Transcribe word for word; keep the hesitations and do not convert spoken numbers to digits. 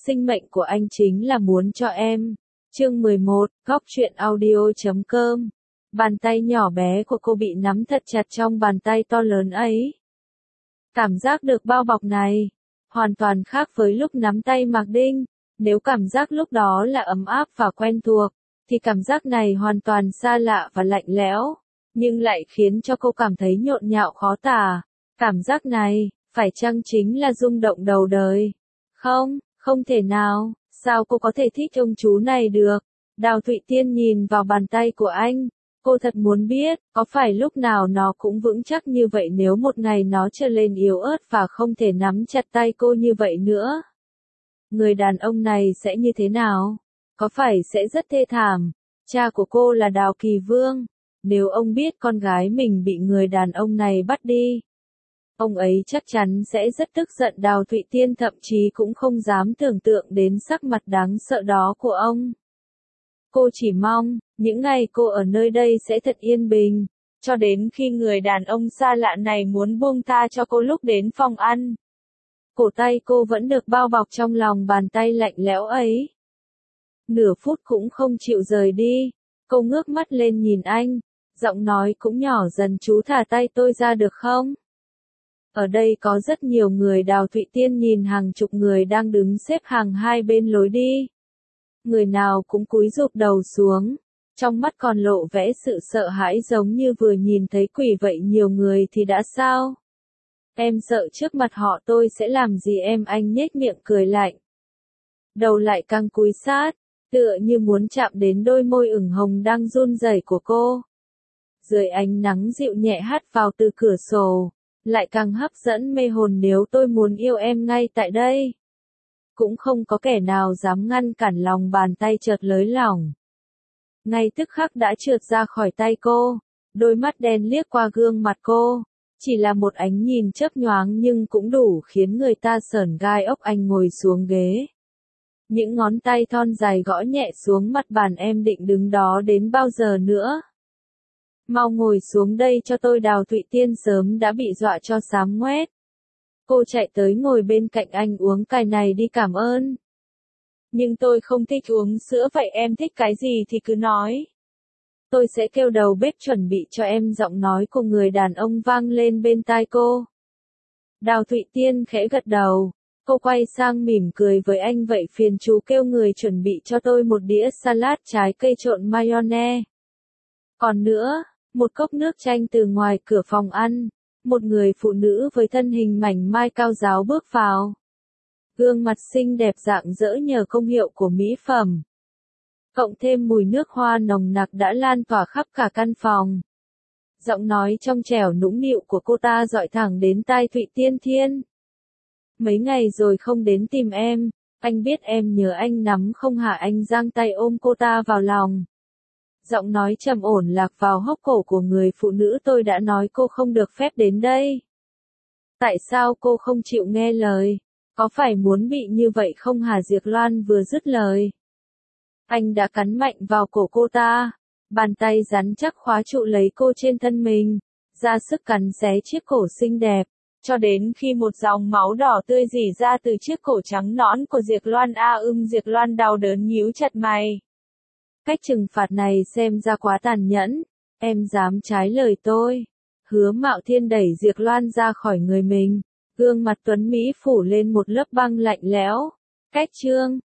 sinh mệnh của anh chính là muốn cho em. Chương mười một, Góc truyện audio chấm com. Bàn tay nhỏ bé của cô bị nắm thật chặt trong bàn tay to lớn ấy. Cảm giác được bao bọc này, hoàn toàn khác với lúc nắm tay Mạc Đinh. Nếu cảm giác lúc đó là ấm áp và quen thuộc, thì cảm giác này hoàn toàn xa lạ và lạnh lẽo, nhưng lại khiến cho cô cảm thấy nhộn nhạo khó tả. Cảm giác này, phải chăng chính là rung động đầu đời? Không, không thể nào, sao cô có thể thích ông chú này được? Đào Thụy Tiên nhìn vào bàn tay của anh, cô thật muốn biết, có phải lúc nào nó cũng vững chắc như vậy nếu một ngày nó trở lên yếu ớt và không thể nắm chặt tay cô như vậy nữa? Người đàn ông này sẽ như thế nào? Có phải sẽ rất thê thảm? Cha của cô là Đào Kỳ Vương. Nếu ông biết con gái mình bị người đàn ông này bắt đi, ông ấy chắc chắn sẽ rất tức giận. Đào Thụy Tiên thậm chí cũng không dám tưởng tượng đến sắc mặt đáng sợ đó của ông. Cô chỉ mong, những ngày cô ở nơi đây sẽ thật yên bình, cho đến khi người đàn ông xa lạ này muốn buông tha cho cô lúc đến phòng ăn. Cổ tay cô vẫn được bao bọc trong lòng bàn tay lạnh lẽo ấy. Nửa phút cũng không chịu rời đi, cô ngước mắt lên nhìn anh, giọng nói cũng nhỏ dần, chú thả tay tôi ra được không? Ở đây có rất nhiều người. Đào Thụy Tiên nhìn hàng chục người đang đứng xếp hàng hai bên lối đi. Người nào cũng cúi rụp đầu xuống, trong mắt còn lộ vẻ sự sợ hãi giống như vừa nhìn thấy quỷ vậy. Nhiều người thì đã sao? Em sợ trước mặt họ tôi sẽ làm gì em? Anh nhếch miệng cười lạnh. Đầu lại căng cúi sát, tựa như muốn chạm đến đôi môi ửng hồng đang run rẩy của cô. Dưới ánh nắng dịu nhẹ hắt vào từ cửa sổ, lại càng hấp dẫn mê hồn. Nếu tôi muốn yêu em ngay tại đây, cũng không có kẻ nào dám ngăn cản. Lòng bàn tay chợt lới lỏng, ngay tức khắc đã trượt ra khỏi tay cô. Đôi mắt đen liếc qua gương mặt cô, chỉ là một ánh nhìn chớp nhoáng nhưng cũng đủ khiến người ta sởn gai ốc. Anh ngồi xuống ghế, những ngón tay thon dài gõ nhẹ xuống mặt bàn. Em định đứng đó đến bao giờ nữa? Mau ngồi xuống đây cho tôi. Đào Thụy Tiên sớm đã bị dọa cho xám ngoét. Cô chạy tới ngồi bên cạnh anh. Uống cái này đi, cảm ơn. Nhưng tôi không thích uống sữa. Vậy em thích cái gì thì cứ nói. Tôi sẽ kêu đầu bếp chuẩn bị cho em. Giọng nói của người đàn ông vang lên bên tai cô. Đào Thụy Tiên khẽ gật đầu. Cô quay sang mỉm cười với anh. Vậy phiền chú kêu người chuẩn bị cho tôi một đĩa salad trái cây trộn mayonnaise. Còn nữa, một cốc nước chanh. Từ ngoài cửa phòng ăn, một người phụ nữ với thân hình mảnh mai cao ráo bước vào. Gương mặt xinh đẹp rạng rỡ nhờ công hiệu của mỹ phẩm, cộng thêm mùi nước hoa nồng nặc đã lan tỏa khắp cả căn phòng. Giọng nói trong trẻo nũng nịu của cô ta dọi thẳng đến tai Thụy Tiên. Thiên, mấy ngày rồi không đến tìm em, anh biết em nhớ anh lắm không hả? Anh giang tay ôm cô ta vào lòng. Giọng nói trầm ổn lạc vào hốc cổ của người phụ nữ. Tôi đã nói cô không được phép đến đây. Tại sao cô không chịu nghe lời? Có phải muốn bị như vậy không hả? Diệp Loan vừa dứt lời, anh đã cắn mạnh vào cổ cô ta. Bàn tay rắn chắc khóa trụ lấy cô trên thân mình, ra sức cắn xé chiếc cổ xinh đẹp, cho đến khi một dòng máu đỏ tươi rỉ ra từ chiếc cổ trắng nõn của Diệp Loan. A ưng Diệp Loan đau đớn nhíu chặt mày. Cách trừng phạt này xem ra quá tàn nhẫn. Em dám trái lời tôi? Hứa Mạo Thiên đẩy Diệp Loan ra khỏi người mình. Gương mặt tuấn Mỹ phủ lên một lớp băng lạnh lẽo. Cách chương